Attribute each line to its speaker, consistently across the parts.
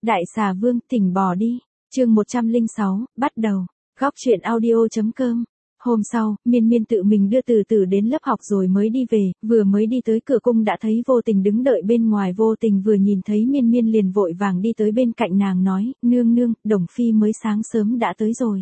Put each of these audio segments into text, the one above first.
Speaker 1: Đại xà vương, tỉnh bò đi. Chương 106, bắt đầu. Góc truyện audio.com. Hôm sau, Miên Miên tự mình đưa Từ Từ đến lớp học rồi mới đi về, vừa mới đi tới cửa cung đã thấy Vô Tình đứng đợi bên ngoài. Vô Tình vừa nhìn thấy Miên Miên liền vội vàng đi tới bên cạnh nàng nói, nương nương, Đồng Phi mới sáng sớm đã tới rồi.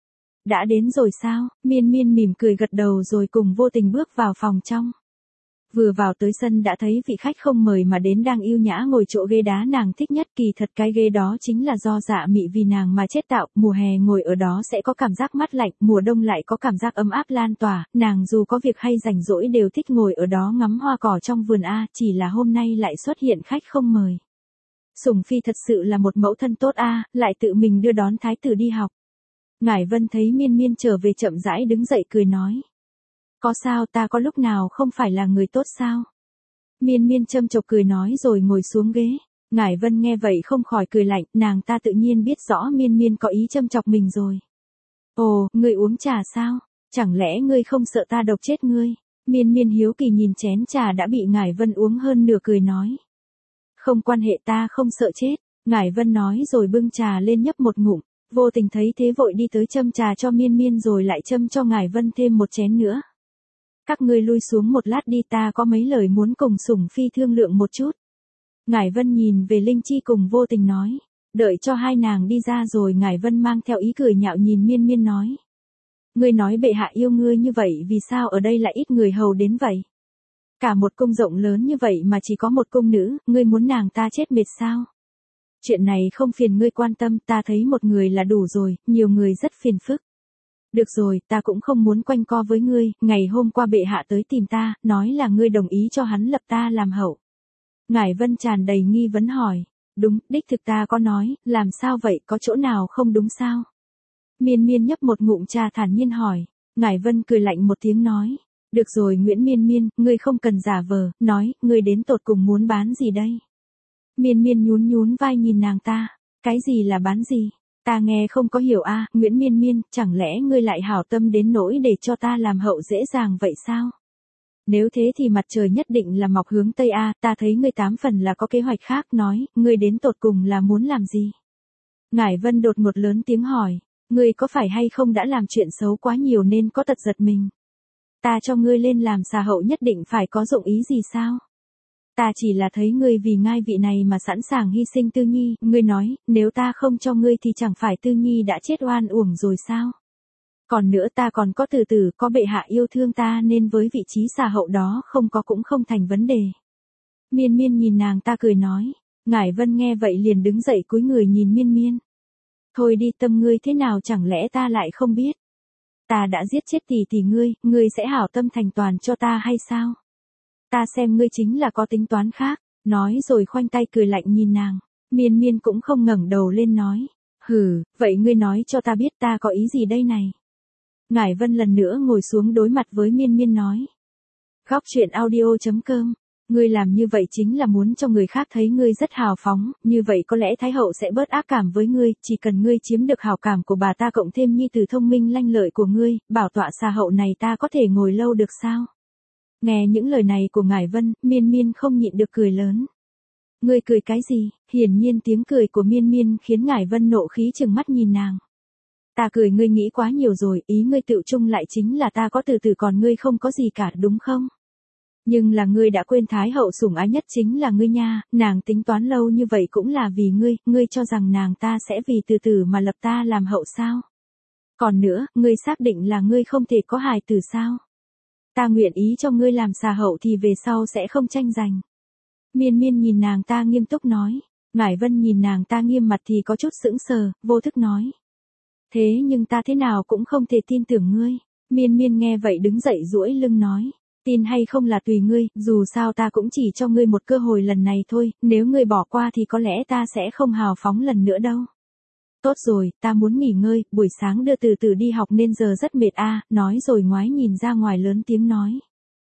Speaker 1: Đã đến rồi sao? Miên Miên mỉm cười gật đầu rồi cùng Vô Tình bước vào phòng trong. Vừa vào tới sân đã thấy vị khách không mời mà đến đang yêu nhã ngồi chỗ ghế đá nàng thích nhất, kỳ thật cái ghế đó chính là do Dạ Mị vì nàng mà chế tạo, mùa hè ngồi ở đó sẽ có cảm giác mát lạnh, mùa đông lại có cảm giác ấm áp lan tỏa, nàng dù có việc hay rảnh rỗi đều thích ngồi ở đó ngắm hoa cỏ trong vườn chỉ là hôm nay lại xuất hiện khách không mời. Sủng Phi thật sự là một mẫu thân tốt lại tự mình đưa đón thái tử đi học. Ngải Vân thấy Miên Miên trở về chậm rãi đứng dậy cười nói. Có sao, ta có lúc nào không phải là người tốt sao? Miên Miên châm chọc cười nói rồi ngồi xuống ghế. Ngải Vân nghe vậy không khỏi cười lạnh, nàng ta tự nhiên biết rõ Miên Miên có ý châm chọc mình rồi. Ồ, ngươi uống trà sao? Chẳng lẽ ngươi không sợ ta độc chết ngươi? Miên Miên hiếu kỳ nhìn chén trà đã bị Ngải Vân uống hơn nửa cười nói. Không quan hệ, ta không sợ chết. Ngải Vân nói rồi bưng trà lên nhấp một ngụm. Vô Tình thấy thế vội đi tới châm trà cho Miên Miên rồi lại châm cho Ngải Vân thêm một chén nữa. Các ngươi lui xuống một lát đi, ta có mấy lời muốn cùng Sủng Phi thương lượng một chút. Ngải Vân nhìn về Linh Chi cùng Vô Tình nói. Đợi cho hai nàng đi ra rồi Ngải Vân mang theo ý cười nhạo nhìn Miên Miên nói. Ngươi nói bệ hạ yêu ngươi như vậy vì sao ở đây lại ít người hầu đến vậy? Cả một cung rộng lớn như vậy mà chỉ có một cung nữ, ngươi muốn nàng ta chết mệt sao? Chuyện này không phiền ngươi quan tâm, ta thấy một người là đủ rồi, nhiều người rất phiền phức. Được rồi, ta cũng không muốn quanh co với ngươi, ngày hôm qua bệ hạ tới tìm ta, nói là ngươi đồng ý cho hắn lập ta làm hậu. Ngải Vân tràn đầy nghi vấn hỏi, đúng, đích thực ta có nói, làm sao vậy, có chỗ nào không đúng sao? Miên Miên nhấp một ngụm trà thản nhiên hỏi, Ngải Vân cười lạnh một tiếng nói, được rồi Nguyễn Miên Miên, ngươi không cần giả vờ, nói, ngươi đến tột cùng muốn bán gì đây? Miên Miên nhún nhún vai nhìn nàng ta, cái gì là bán gì? Ta nghe không có hiểu Nguyễn Miên Miên, chẳng lẽ ngươi lại hảo tâm đến nỗi để cho ta làm hậu dễ dàng vậy sao? Nếu thế thì mặt trời nhất định là mọc hướng Tây ta thấy ngươi 8 phần là có kế hoạch khác, nói, ngươi đến tột cùng là muốn làm gì? Ngải Vân đột ngột lớn tiếng hỏi, ngươi có phải hay không đã làm chuyện xấu quá nhiều nên có tật giật mình? Ta cho ngươi lên làm xà hậu nhất định phải có dụng ý gì sao? Ta chỉ là thấy ngươi vì ngai vị này mà sẵn sàng hy sinh Tư Nhi, ngươi nói, nếu ta không cho ngươi thì chẳng phải Tư Nhi đã chết oan uổng rồi sao? Còn nữa ta còn có Từ Từ, có bệ hạ yêu thương ta nên với vị trí xà hậu đó không có cũng không thành vấn đề. Miên Miên nhìn nàng ta cười nói, Ngải Vân nghe vậy liền đứng dậy cúi người nhìn Miên Miên. Thôi đi, tâm ngươi thế nào chẳng lẽ ta lại không biết? Ta đã giết chết tỷ ngươi sẽ hảo tâm thành toàn cho ta hay sao? Ta xem ngươi chính là có tính toán khác, nói rồi khoanh tay cười lạnh nhìn nàng. Miên Miên cũng không ngẩng đầu lên nói, hừ, vậy ngươi nói cho ta biết ta có ý gì đây này? Ngải Vân lần nữa ngồi xuống đối mặt với Miên Miên nói. Góc truyện audio.com, ngươi làm như vậy chính là muốn cho người khác thấy ngươi rất hào phóng, như vậy có lẽ Thái hậu sẽ bớt ác cảm với ngươi, chỉ cần ngươi chiếm được hảo cảm của bà ta cộng thêm nhi tử thông minh lanh lợi của ngươi, bảo tọa xà hậu này ta có thể ngồi lâu được sao? Nghe những lời này của Ngải Vân, Miên Miên không nhịn được cười lớn. Ngươi cười cái gì? Hiển nhiên tiếng cười của Miên Miên khiến Ngải Vân nộ khí trừng mắt nhìn nàng. Ta cười ngươi nghĩ quá nhiều rồi, ý ngươi tự chung lại chính là ta có Từ Từ còn ngươi không có gì cả đúng không? Nhưng là ngươi đã quên Thái hậu sủng ái nhất chính là ngươi nha, nàng tính toán lâu như vậy cũng là vì ngươi cho rằng nàng ta sẽ vì Từ Từ mà lập ta làm hậu sao? Còn nữa, ngươi xác định là ngươi không thể có hài tử sao? Ta nguyện ý cho ngươi làm xà hậu thì về sau sẽ không tranh giành. Miên Miên nhìn nàng ta nghiêm túc nói. Ngải Vân nhìn nàng ta nghiêm mặt thì có chút sững sờ, vô thức nói. Thế nhưng ta thế nào cũng không thể tin tưởng ngươi. Miên Miên nghe vậy đứng dậy duỗi lưng nói. Tin hay không là tùy ngươi, dù sao ta cũng chỉ cho ngươi một cơ hội lần này thôi, nếu ngươi bỏ qua thì có lẽ ta sẽ không hào phóng lần nữa đâu. Tốt rồi, ta muốn nghỉ ngơi, buổi sáng đưa Từ Từ đi học nên giờ rất mệt nói rồi ngoái nhìn ra ngoài lớn tiếng nói.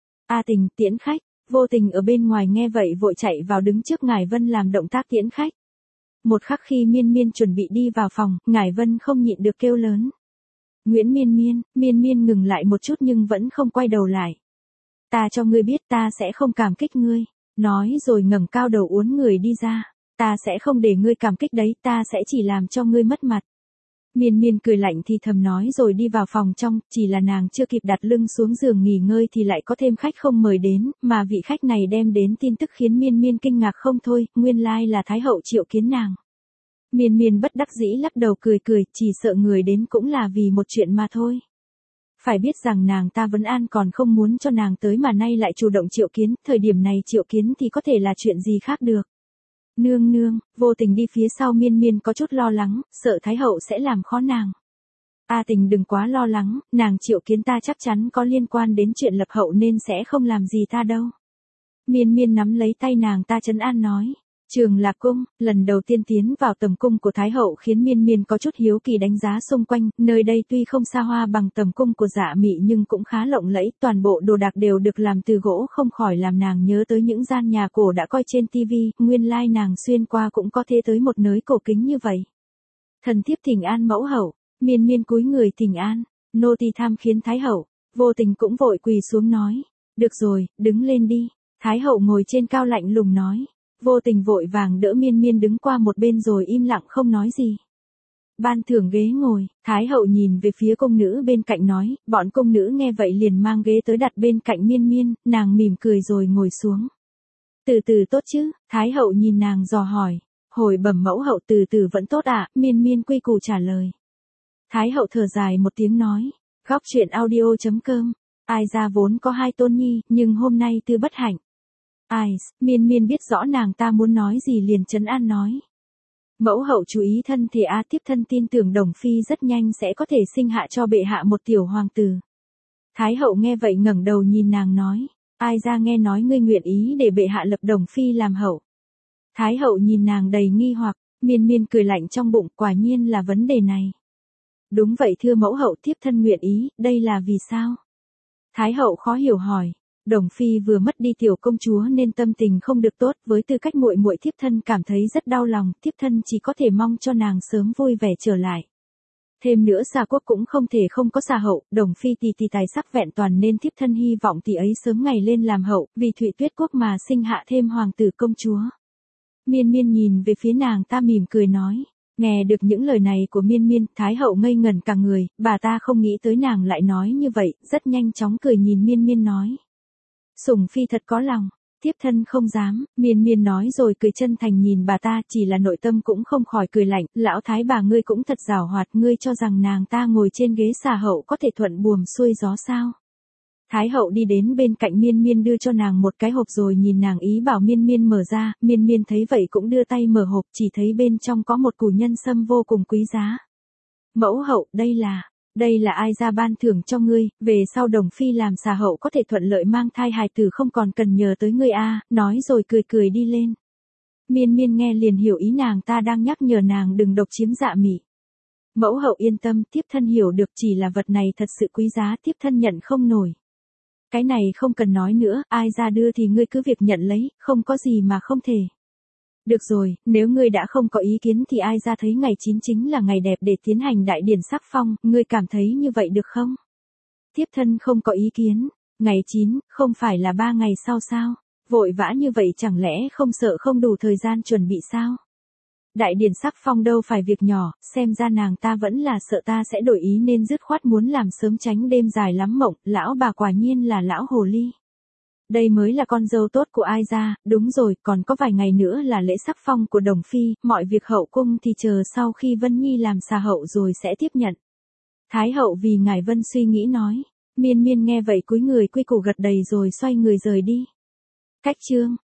Speaker 1: Tình, tiễn khách. Vô Tình ở bên ngoài nghe vậy vội chạy vào đứng trước Ngải Vân làm động tác tiễn khách. Một khắc khi Miên Miên chuẩn bị đi vào phòng, Ngải Vân không nhịn được kêu lớn. Nguyễn Miên Miên. Miên Miên ngừng lại một chút nhưng vẫn không quay đầu lại. Ta cho ngươi biết ta sẽ không cảm kích ngươi. Nói rồi ngẩng cao đầu uốn người đi ra. Ta sẽ không để ngươi cảm kích đấy, ta sẽ chỉ làm cho ngươi mất mặt. Miên Miên cười lạnh thì thầm nói rồi đi vào phòng trong, chỉ là nàng chưa kịp đặt lưng xuống giường nghỉ ngơi thì lại có thêm khách không mời đến, mà vị khách này đem đến tin tức khiến Miên Miên kinh ngạc không thôi, nguyên lai là Thái hậu triệu kiến nàng. Miên Miên bất đắc dĩ lắc đầu cười cười, chỉ sợ người đến cũng là vì một chuyện mà thôi. Phải biết rằng nàng ta vẫn an còn không muốn cho nàng tới mà nay lại chủ động triệu kiến, thời điểm này triệu kiến thì có thể là chuyện gì khác được. Nương nương, Vô Tình đi phía sau Miên Miên có chút lo lắng, sợ Thái hậu sẽ làm khó nàng. A Tình đừng quá lo lắng, nàng triệu kiến ta chắc chắn có liên quan đến chuyện lập hậu nên sẽ không làm gì ta đâu. Miên Miên nắm lấy tay nàng ta trấn an nói. Trường Lạc Cung, lần đầu tiên tiến vào tầm cung của Thái hậu khiến Miên Miên có chút hiếu kỳ đánh giá xung quanh, nơi đây tuy không xa hoa bằng tầm cung của Dạ Mị nhưng cũng khá lộng lẫy, toàn bộ đồ đạc đều được làm từ gỗ không khỏi làm nàng nhớ tới những gian nhà cổ đã coi trên tivi, nguyên lai nàng xuyên qua cũng có thể tới một nơi cổ kính như vậy. Thần thiếp thỉnh an mẫu hậu, Miên Miên cúi người thỉnh an, nô tỳ tham khiến Thái hậu, Vô Tình cũng vội quỳ xuống nói, được rồi, đứng lên đi, Thái hậu ngồi trên cao lạnh lùng nói. Vô Tình vội vàng đỡ Miên Miên đứng qua một bên rồi im lặng không nói gì. Ban thưởng ghế ngồi, Thái hậu nhìn về phía công nữ bên cạnh nói, bọn công nữ nghe vậy liền mang ghế tới đặt bên cạnh Miên Miên, nàng mỉm cười rồi ngồi xuống. Từ từ tốt chứ, Thái hậu nhìn nàng dò hỏi, hồi bẩm mẫu hậu từ từ vẫn tốt ạ, Miên Miên quy củ trả lời. Thái hậu thở dài một tiếng nói, góc truyện audio.com, ai ra vốn có 2 tôn nhi, nhưng hôm nay tư bất hạnh. Ai, Miên Miên biết rõ nàng ta muốn nói gì liền trấn an nói. Mẫu hậu chú ý thân thể a, tiếp thân tin tưởng Đồng Phi rất nhanh sẽ có thể sinh hạ cho bệ hạ một tiểu hoàng tử. Thái hậu nghe vậy ngẩng đầu nhìn nàng nói, ai ra nghe nói ngươi nguyện ý để bệ hạ lập Đồng Phi làm hậu. Thái hậu nhìn nàng đầy nghi hoặc, Miên Miên cười lạnh trong bụng, quả nhiên là vấn đề này. Đúng vậy thưa mẫu hậu, tiếp thân nguyện ý, đây là vì sao? Thái hậu khó hiểu hỏi. Đồng Phi vừa mất đi tiểu công chúa nên tâm tình không được tốt, với tư cách muội muội thiếp thân cảm thấy rất đau lòng, thiếp thân chỉ có thể mong cho nàng sớm vui vẻ trở lại. Thêm nữa Xà Quốc cũng không thể không có Xà hậu, Đồng Phi tỷ tài sắc vẹn toàn nên thiếp thân hy vọng tỷ ấy sớm ngày lên làm hậu, vì Thụy Tuyết Quốc mà sinh hạ thêm hoàng tử công chúa. Miên Miên nhìn về phía nàng ta mỉm cười nói. Nghe được những lời này của Miên Miên, Thái hậu ngây ngẩn cả người, bà ta không nghĩ tới nàng lại nói như vậy, rất nhanh chóng cười nhìn Miên Miên nói. Sủng Phi thật có lòng, tiếp thân không dám, Miên Miên nói rồi cười chân thành nhìn bà ta, chỉ là nội tâm cũng không khỏi cười lạnh, lão thái bà ngươi cũng thật giảo hoạt, ngươi cho rằng nàng ta ngồi trên ghế Xà hậu có thể thuận buồm xuôi gió sao? Thái hậu đi đến bên cạnh Miên Miên đưa cho nàng một cái hộp rồi nhìn nàng ý bảo Miên Miên mở ra, Miên Miên thấy vậy cũng đưa tay mở hộp, chỉ thấy bên trong có một củ nhân sâm vô cùng quý giá. Mẫu hậu, đây là ai ra ban thưởng cho ngươi, về sau Đồng Phi làm Xà hậu có thể thuận lợi mang thai hài tử không còn cần nhờ tới ngươi a, nói rồi cười cười đi lên. Miên Miên nghe liền hiểu ý nàng ta đang nhắc nhở nàng đừng độc chiếm Dạ Mị. Mẫu hậu yên tâm, tiếp thân hiểu được, chỉ là vật này thật sự quý giá, tiếp thân nhận không nổi. Cái này không cần nói nữa, ai ra đưa thì ngươi cứ việc nhận lấy, không có gì mà không thể. Được rồi, nếu ngươi đã không có ý kiến thì ai ra thấy ngày 9 chính là ngày đẹp để tiến hành đại điển sắc phong, ngươi cảm thấy như vậy được không? Tiếp thân không có ý kiến, ngày 9, không phải là 3 ngày sau sao? Vội vã như vậy chẳng lẽ không sợ không đủ thời gian chuẩn bị sao? Đại điển sắc phong đâu phải việc nhỏ, xem ra nàng ta vẫn là sợ ta sẽ đổi ý nên dứt khoát muốn làm sớm tránh đêm dài lắm mộng, lão bà quả nhiên là lão hồ ly. Đây mới là con dâu tốt của ai ra, đúng rồi, còn có vài ngày nữa là lễ sắc phong của Đồng Phi, mọi việc hậu cung thì chờ sau khi Vân Nhi làm Xà hậu rồi sẽ tiếp nhận. Thái hậu vì ngài Vân suy nghĩ nói, Miên Miên nghe vậy cúi người quy củ gật đầy rồi xoay người rời đi. Cách chương